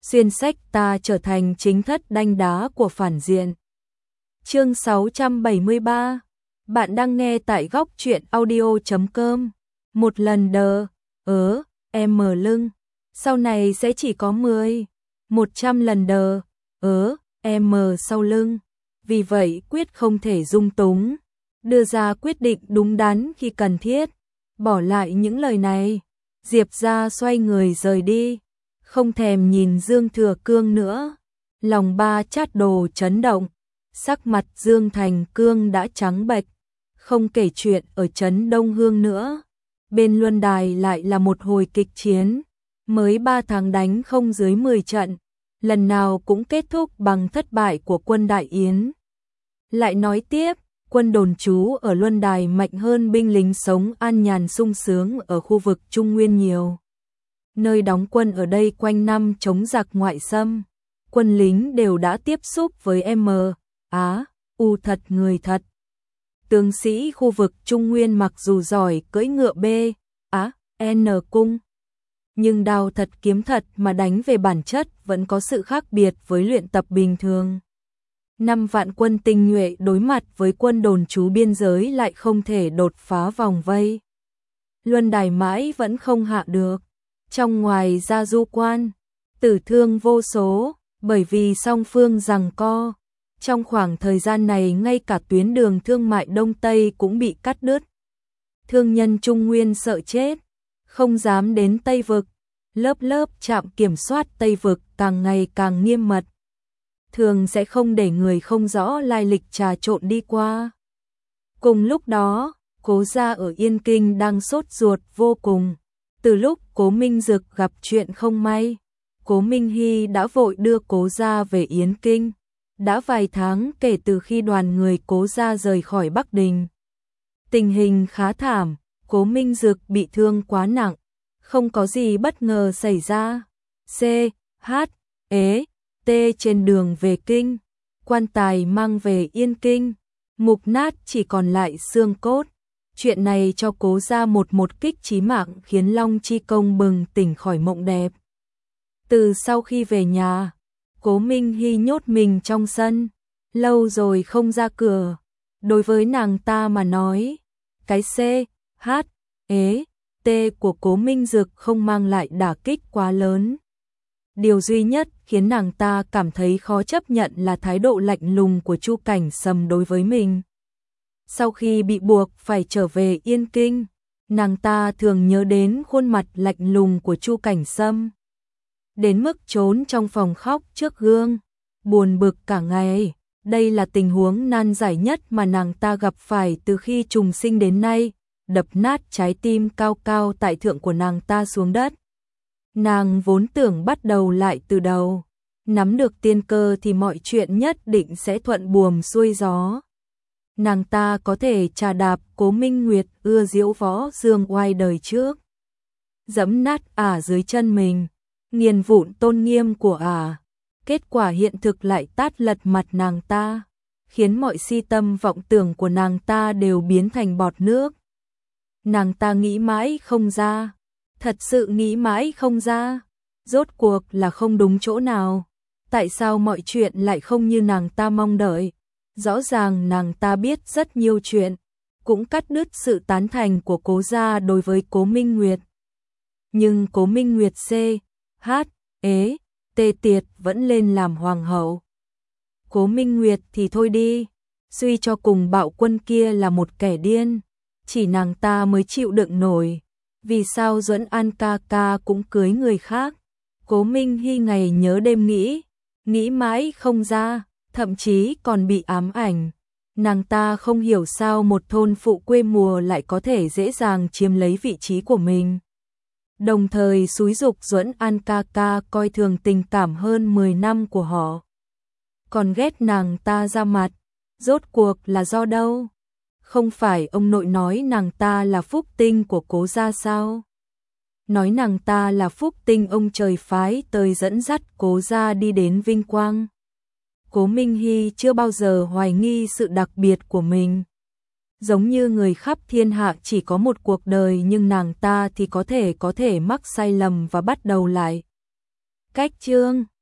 xuyên sách ta trở thành chính thất đanh đá của phản diện. Chương 673. Bạn đang nghe tại góc truyện audio.com. Một lần đờ, em mở lưng, sau này sẽ chỉ có 100 lần đờ, em mở sau lưng. Vì vậy quyết không thể dung túng, đưa ra quyết định đúng đắn khi cần thiết. Bỏ lại những lời này, Diệp ra xoay người rời đi, không thèm nhìn Dương Thừa Cương nữa. Lòng Ba Chát Đồ chấn động, sắc mặt Dương Thành Cương đã trắng bệch, không kể chuyện ở trấn Đông Hương nữa. Bên Luân Đài lại là một hồi kịch chiến, mới 3 tháng đánh không dưới 10 trận, lần nào cũng kết thúc bằng thất bại của quân Đại Yến. Lại nói tiếp, quân đồn trú ở Luân Đài mạnh hơn binh lính sống an nhàn sung sướng ở khu vực Trung Nguyên nhiều. Nơi đóng quân ở đây quanh năm chống giặc ngoại xâm, quân lính đều đã tiếp xúc với U thật người thật. Tướng sĩ khu vực Trung Nguyên mặc dù giỏi cưỡi ngựa N cung, nhưng đao thật kiếm thật mà đánh về bản chất vẫn có sự khác biệt với luyện tập bình thường. 5 vạn quân tinh nhuệ đối mặt với quân đồn trú biên giới lại không thể đột phá vòng vây. Luân Đài mãi vẫn không hạ được. Trong ngoài ra du quan, tử thương vô số, bởi vì song phương giằng co. Trong khoảng thời gian này ngay cả tuyến đường thương mại Đông Tây cũng bị cắt đứt. Thương nhân Trung Nguyên sợ chết, không dám đến Tây Vực. Lớp lớp trạm kiểm soát Tây Vực càng ngày càng nghiêm mật, thường sẽ không để người không rõ lai lịch trà trộn đi qua. Cùng lúc đó, Cố gia ở Yên Kinh đang sốt ruột vô cùng. Từ lúc Cố Minh Dực gặp chuyện không may, Cố Minh Hy đã vội đưa Cố gia về Yến Kinh. Đã vài tháng kể từ khi đoàn người Cố gia rời khỏi Bắc Đình. Tình hình khá thảm, Cố Minh Dực bị thương quá nặng, không có gì bất ngờ xảy ra. T trên đường về Kinh, quan tài mang về Yên Kinh, mục nát chỉ còn lại xương cốt. Chuyện này cho Cố gia một kích chí mạng khiến Long Chi Công bừng tỉnh khỏi mộng đẹp. Từ sau khi về nhà, Cố Minh Hy nhốt mình trong sân, lâu rồi không ra cửa. Đối với nàng ta mà nói, cái T của Cố Minh Dực không mang lại đả kích quá lớn. Điều duy nhất khiến nàng ta cảm thấy khó chấp nhận là thái độ lạnh lùng của Chu Cảnh Sâm đối với mình. Sau khi bị buộc phải trở về Yên Kinh, nàng ta thường nhớ đến khuôn mặt lạnh lùng của Chu Cảnh Sâm. Đến mức trốn trong phòng khóc trước gương, buồn bực cả ngày. Đây là tình huống nan giải nhất mà nàng ta gặp phải từ khi trùng sinh đến nay, đập nát trái tim cao cao tại thượng của nàng ta xuống đất. Nàng vốn tưởng bắt đầu lại từ đầu, nắm được tiên cơ thì mọi chuyện nhất định sẽ thuận buồm xuôi gió. Nàng ta có thể trà đạp Cố Minh Nguyệt ưa diễu võ dương oai đời trước, dẫm nát dưới chân mình, nghiền vụn tôn nghiêm của Kết quả hiện thực lại tát lật mặt nàng ta, khiến mọi si tâm vọng tưởng của nàng ta đều biến thành bọt nước. Nàng ta nghĩ mãi không ra, thật sự nghĩ mãi không ra, rốt cuộc là không đúng chỗ nào. Tại sao mọi chuyện lại không như nàng ta mong đợi? Rõ ràng nàng ta biết rất nhiều chuyện, cũng cắt đứt sự tán thành của Cố gia đối với Cố Minh Nguyệt. Nhưng Cố Minh Nguyệt tiệt vẫn lên làm hoàng hậu. Cố Minh Nguyệt thì thôi đi, suy cho cùng bạo quân kia là một kẻ điên, chỉ nàng ta mới chịu đựng nổi. Vì sao Duẫn An ca ca cũng cưới người khác? Cố Minh Hy ngày nhớ đêm nghĩ mãi không ra, thậm chí còn bị ám ảnh. Nàng ta không hiểu sao một thôn phụ quê mùa lại có thể dễ dàng chiếm lấy vị trí của mình. Đồng thời xúi giục Duẫn An ca ca coi thường tình cảm hơn 10 năm của họ. Còn ghét nàng ta ra mặt, rốt cuộc là do đâu? Không phải ông nội nói nàng ta là phúc tinh của Cố gia sao? Nói nàng ta là phúc tinh ông trời phái tới dẫn dắt Cố gia đi đến vinh quang. Cố Minh Hy chưa bao giờ hoài nghi sự đặc biệt của mình. Giống như người khắp thiên hạ chỉ có một cuộc đời, nhưng nàng ta thì có thể mắc sai lầm và bắt đầu lại. Cách chương